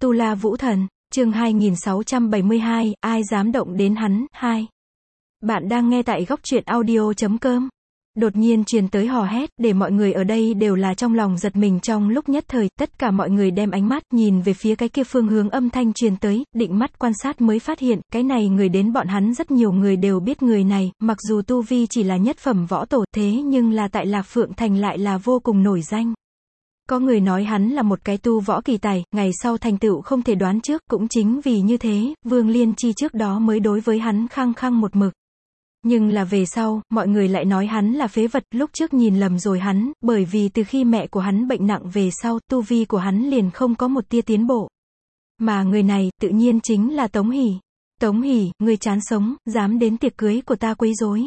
Tu La Vũ Thần, chương 2672, ai dám động đến hắn, 2. Bạn đang nghe tại góc truyện audio.com. Đột nhiên truyền tới hò hét, để mọi người ở đây đều là trong lòng giật mình trong lúc nhất thời, tất cả mọi người đem ánh mắt nhìn về phía cái kia phương hướng âm thanh truyền tới, định mắt quan sát mới phát hiện, cái này người đến bọn hắn rất nhiều người đều biết người này, mặc dù tu vi chỉ là nhất phẩm võ tổ thế nhưng là tại Lạc Phượng Thành lại là vô cùng nổi danh. Có người nói hắn là một cái tu võ kỳ tài, ngày sau thành tựu không thể đoán trước, cũng chính vì như thế, Vương Liên Chi trước đó mới đối với hắn khăng khăng một mực. Nhưng là về sau, mọi người lại nói hắn là phế vật, lúc trước nhìn lầm rồi hắn, bởi vì từ khi mẹ của hắn bệnh nặng về sau, tu vi của hắn liền không có một tia tiến bộ. Mà người này, tự nhiên chính là Tống Hỷ. Tống Hỷ, ngươi chán sống, dám đến tiệc cưới của ta quấy rối.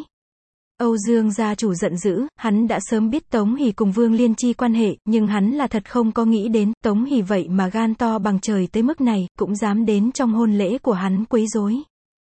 Âu Dương gia chủ giận dữ, hắn đã sớm biết Tống Hỷ cùng Vương Liên Chi quan hệ, nhưng hắn là thật không có nghĩ đến, Tống Hỷ vậy mà gan to bằng trời tới mức này, cũng dám đến trong hôn lễ của hắn quấy rối.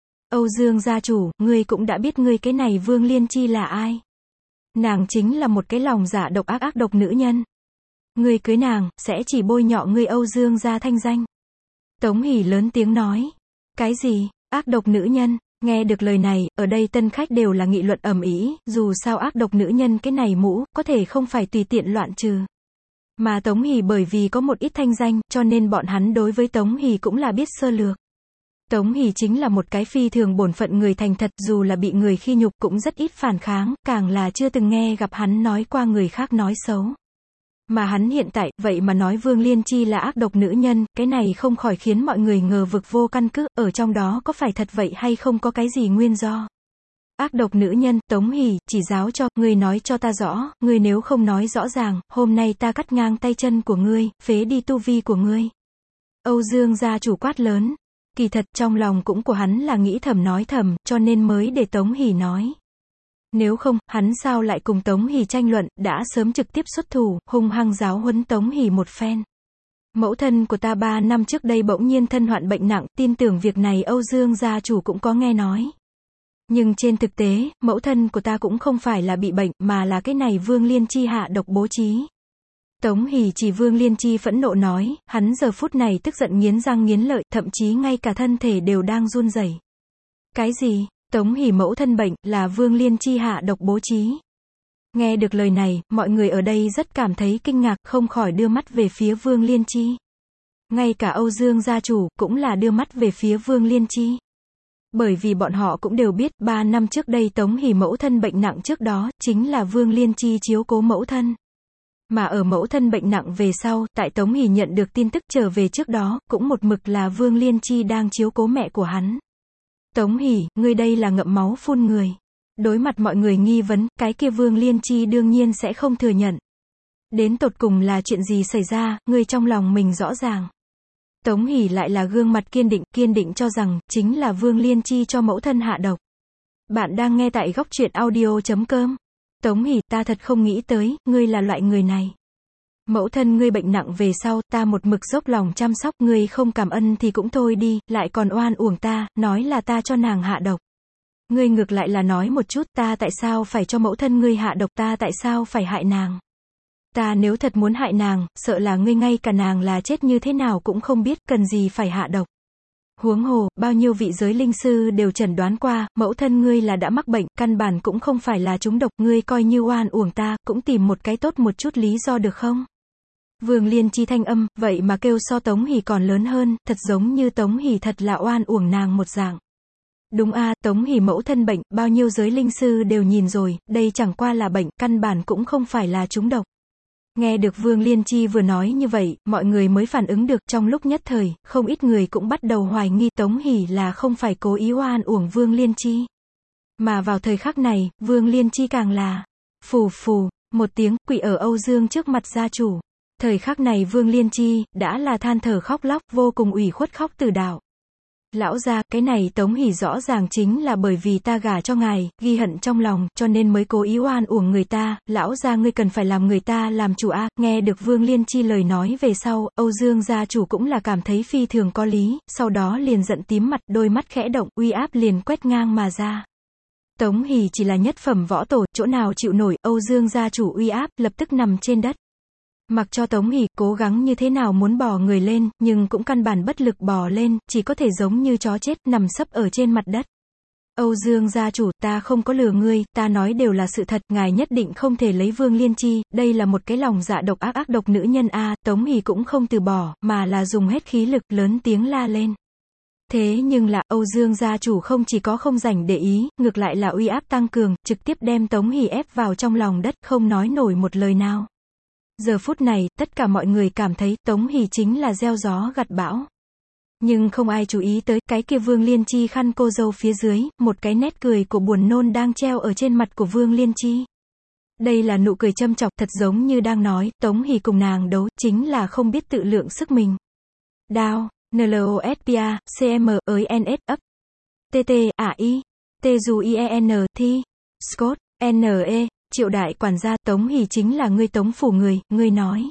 Âu Dương gia chủ, ngươi cũng đã biết ngươi cái này Vương Liên Chi là ai. Nàng chính là một cái lòng dạ độc ác độc nữ nhân. Ngươi cưới nàng, sẽ chỉ bôi nhọ ngươi Âu Dương gia thanh danh. Tống Hỷ lớn tiếng nói. Cái gì, ác độc nữ nhân? Nghe được lời này, ở đây tân khách đều là nghị luận ầm ĩ, dù sao ác độc nữ nhân cái này mũ, có thể không phải tùy tiện loạn trừ. Mà Tống Hỷ bởi vì có một ít thanh danh, cho nên bọn hắn đối với Tống Hỷ cũng là biết sơ lược. Tống Hỷ chính là một cái phi thường bổn phận người thành thật, dù là bị người khi nhục cũng rất ít phản kháng, càng là chưa từng nghe gặp hắn nói qua người khác nói xấu. Mà hắn hiện tại, vậy mà nói Vương Liên Chi là ác độc nữ nhân, cái này không khỏi khiến mọi người ngờ vực vô căn cứ, ở trong đó có phải thật vậy hay không có cái gì nguyên do. Ác độc nữ nhân, Tống Hỷ, chỉ giáo cho, ngươi nói cho ta rõ, ngươi nếu không nói rõ ràng, hôm nay ta cắt ngang tay chân của ngươi, phế đi tu vi của ngươi. Âu Dương gia chủ quát lớn. Kỳ thật trong lòng cũng của hắn là nghĩ thầm nói thầm, cho nên mới để Tống Hỷ nói. Nếu không, hắn sao lại cùng Tống Hỷ tranh luận, đã sớm trực tiếp xuất thủ, hung hăng giáo huấn Tống Hỷ một phen. Mẫu thân của ta 3 năm trước đây bỗng nhiên thân hoạn bệnh nặng, tin tưởng việc này Âu Dương gia chủ cũng có nghe nói. Nhưng trên thực tế, mẫu thân của ta cũng không phải là bị bệnh, mà là cái này Vương Liên Chi hạ độc bố trí. Tống Hỷ chỉ Vương Liên Chi phẫn nộ nói, hắn giờ phút này tức giận nghiến răng nghiến lợi, thậm chí ngay cả thân thể đều đang run rẩy. Cái gì? Tống Hỷ mẫu thân bệnh, là Vương Liên Chi hạ độc bố trí. Nghe được lời này, mọi người ở đây rất cảm thấy kinh ngạc, không khỏi đưa mắt về phía Vương Liên Chi. Ngay cả Âu Dương gia chủ, cũng là đưa mắt về phía Vương Liên Chi. Bởi vì bọn họ cũng đều biết, 3 năm trước đây Tống Hỷ mẫu thân bệnh nặng trước đó, chính là Vương Liên Chi chiếu cố mẫu thân. Mà ở mẫu thân bệnh nặng về sau, tại Tống Hỷ nhận được tin tức trở về trước đó, cũng một mực là Vương Liên Chi đang chiếu cố mẹ của hắn. Tống Hỷ, ngươi đây là ngậm máu phun người. Đối mặt mọi người nghi vấn, cái kia Vương Liên Chi đương nhiên sẽ không thừa nhận. Đến tột cùng là chuyện gì xảy ra, ngươi trong lòng mình rõ ràng. Tống Hỷ lại là gương mặt kiên định cho rằng, chính là Vương Liên Chi cho mẫu thân hạ độc. Bạn đang nghe tại góc truyện audio.com. Tống Hỷ, ta thật không nghĩ tới, ngươi là loại người này. Mẫu thân ngươi bệnh nặng về sau, ta một mực dốc lòng chăm sóc, ngươi không cảm ơn thì cũng thôi đi, lại còn oan uổng ta, nói là ta cho nàng hạ độc. Ngươi ngược lại là nói một chút, ta tại sao phải cho mẫu thân ngươi hạ độc, ta tại sao phải hại nàng. Ta nếu thật muốn hại nàng, sợ là ngươi ngay cả nàng là chết như thế nào cũng không biết, cần gì phải hạ độc. Huống hồ, bao nhiêu vị giới linh sư đều chẩn đoán qua, mẫu thân ngươi là đã mắc bệnh, căn bản cũng không phải là trúng độc, ngươi coi như oan uổng ta, cũng tìm một cái tốt một chút lý do được không? Vương Liên Chi thanh âm, vậy mà kêu so Tống Hỷ còn lớn hơn, thật giống như Tống Hỷ thật là oan uổng nàng một dạng. Đúng a, Tống Hỷ mẫu thân bệnh, bao nhiêu giới linh sư đều nhìn rồi, đây chẳng qua là bệnh, căn bản cũng không phải là trúng độc. Nghe được Vương Liên Chi vừa nói như vậy, mọi người mới phản ứng được, trong lúc nhất thời, không ít người cũng bắt đầu hoài nghi Tống Hỷ là không phải cố ý oan uổng Vương Liên Chi. Mà vào thời khắc này, Vương Liên Chi càng là, phù phù, một tiếng, quỵ ở Âu Dương trước mặt gia chủ. Thời khắc này Vương Liên Chi, đã là than thở khóc lóc, vô cùng ủy khuất khóc từ đạo. Lão gia, cái này Tống Hỷ rõ ràng chính là bởi vì ta gả cho ngài, ghi hận trong lòng, cho nên mới cố ý oan uổng người ta, lão gia ngươi cần phải làm người ta làm chủ a. Nghe được Vương Liên Chi lời nói về sau, Âu Dương gia chủ cũng là cảm thấy phi thường có lý, sau đó liền giận tím mặt, đôi mắt khẽ động, uy áp liền quét ngang mà ra. Tống Hỷ chỉ là nhất phẩm võ tổ, chỗ nào chịu nổi, Âu Dương gia chủ uy áp, lập tức nằm trên đất. Mặc cho Tống Hỷ cố gắng như thế nào muốn bò người lên, nhưng cũng căn bản bất lực bò lên, chỉ có thể giống như chó chết, nằm sấp ở trên mặt đất. Âu Dương gia chủ, ta không có lừa ngươi, ta nói đều là sự thật, ngài nhất định không thể lấy Vương Liên Chi, đây là một cái lòng dạ độc ác độc nữ nhân a. Tống Hỷ cũng không từ bỏ, mà là dùng hết khí lực lớn tiếng la lên. Thế nhưng là, Âu Dương gia chủ không chỉ có không rảnh để ý, ngược lại là uy áp tăng cường, trực tiếp đem Tống Hỷ ép vào trong lòng đất, không nói nổi một lời nào. Giờ phút này, tất cả mọi người cảm thấy, Tống Hỷ chính là gieo gió gặt bão. Nhưng không ai chú ý tới, cái kia Vương Liên Chi khăn cô dâu phía dưới, một cái nét cười của buồn nôn đang treo ở trên mặt của Vương Liên Chi. Đây là nụ cười châm chọc, thật giống như đang nói, Tống Hỷ cùng nàng đấu, chính là không biết tự lượng sức mình. Đao, NLOSPA, CM, ENS, ấp. TT, AI, TUIEN, Thi, Scott, NE, Triệu đại quản gia, Tống Hỷ chính là ngươi Tống phủ người, ngươi nói.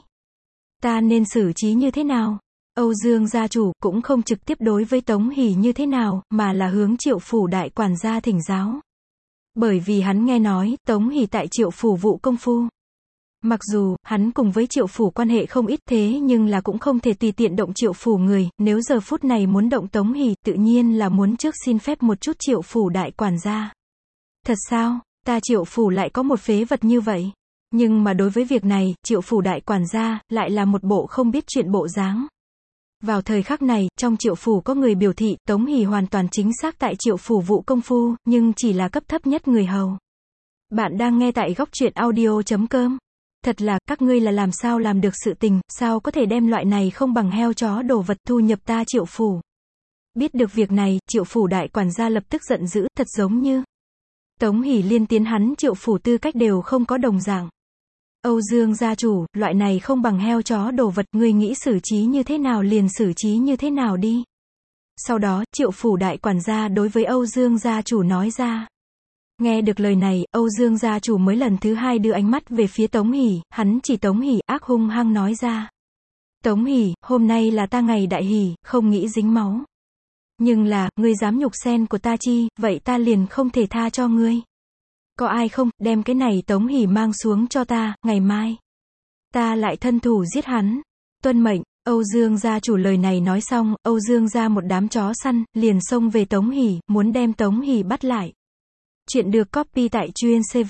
Ta nên xử trí như thế nào? Âu Dương gia chủ cũng không trực tiếp đối với Tống Hỷ như thế nào, mà là hướng Triệu phủ đại quản gia thỉnh giáo. Bởi vì hắn nghe nói, Tống Hỷ tại Triệu phủ vụ công phu. Mặc dù, hắn cùng với Triệu phủ quan hệ không ít thế nhưng là cũng không thể tùy tiện động Triệu phủ người, nếu giờ phút này muốn động Tống Hỷ, tự nhiên là muốn trước xin phép một chút Triệu phủ đại quản gia. Thật sao, ta Triệu phủ lại có một phế vật như vậy? Nhưng mà đối với việc này, Triệu phủ đại quản gia, lại là một bộ không biết chuyện bộ dáng. Vào thời khắc này, trong Triệu phủ có người biểu thị, Tống Hỷ hoàn toàn chính xác tại Triệu phủ vụ công phu, nhưng chỉ là cấp thấp nhất người hầu. Bạn đang nghe tại góc truyện audio.com. Thật là, các ngươi là làm sao làm được sự tình, sao có thể đem loại này không bằng heo chó đồ vật thu nhập ta Triệu phủ. Biết được việc này, Triệu phủ đại quản gia lập tức giận dữ, thật giống như Tống Hỷ liên tiến hắn Triệu phủ tư cách đều không có đồng dạng. Âu Dương gia chủ, loại này không bằng heo chó đồ vật, ngươi nghĩ xử trí như thế nào liền xử trí như thế nào đi. Sau đó, Triệu phủ đại quản gia đối với Âu Dương gia chủ nói ra. Nghe được lời này, Âu Dương gia chủ mới lần thứ hai đưa ánh mắt về phía Tống Hỷ, hắn chỉ Tống Hỷ, ác hung hăng nói ra. Tống Hỷ, hôm nay là ta ngày đại hỷ, không nghĩ dính máu. Nhưng là, ngươi dám nhục sen của ta chi, vậy ta liền không thể tha cho ngươi. Có ai không, đem cái này Tống Hỷ mang xuống cho ta, ngày mai. Ta lại thân thủ giết hắn. Tuân mệnh, Âu Dương gia chủ lời này nói xong, Âu Dương gia một đám chó săn, liền xông về Tống Hỷ, muốn đem Tống Hỷ bắt lại. Chuyện được copy tại chuyên CV.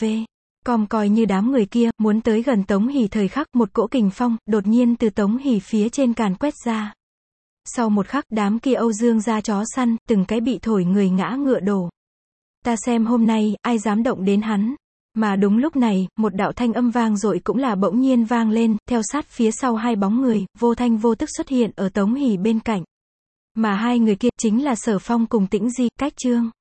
Coi như đám người kia, muốn tới gần Tống Hỷ thời khắc, một cỗ kình phong, đột nhiên từ Tống Hỷ phía trên càn quét ra. Sau một khắc, đám kia Âu Dương gia chó săn, từng cái bị thổi người ngã ngựa đổ. Ta xem hôm nay, ai dám động đến hắn. Mà đúng lúc này, một đạo thanh âm vang dội cũng là bỗng nhiên vang lên, theo sát phía sau hai bóng người, vô thanh vô tức xuất hiện ở Tống Hỷ bên cạnh. Mà hai người kia, chính là Sở Phong cùng Tĩnh Di, Cách Trương.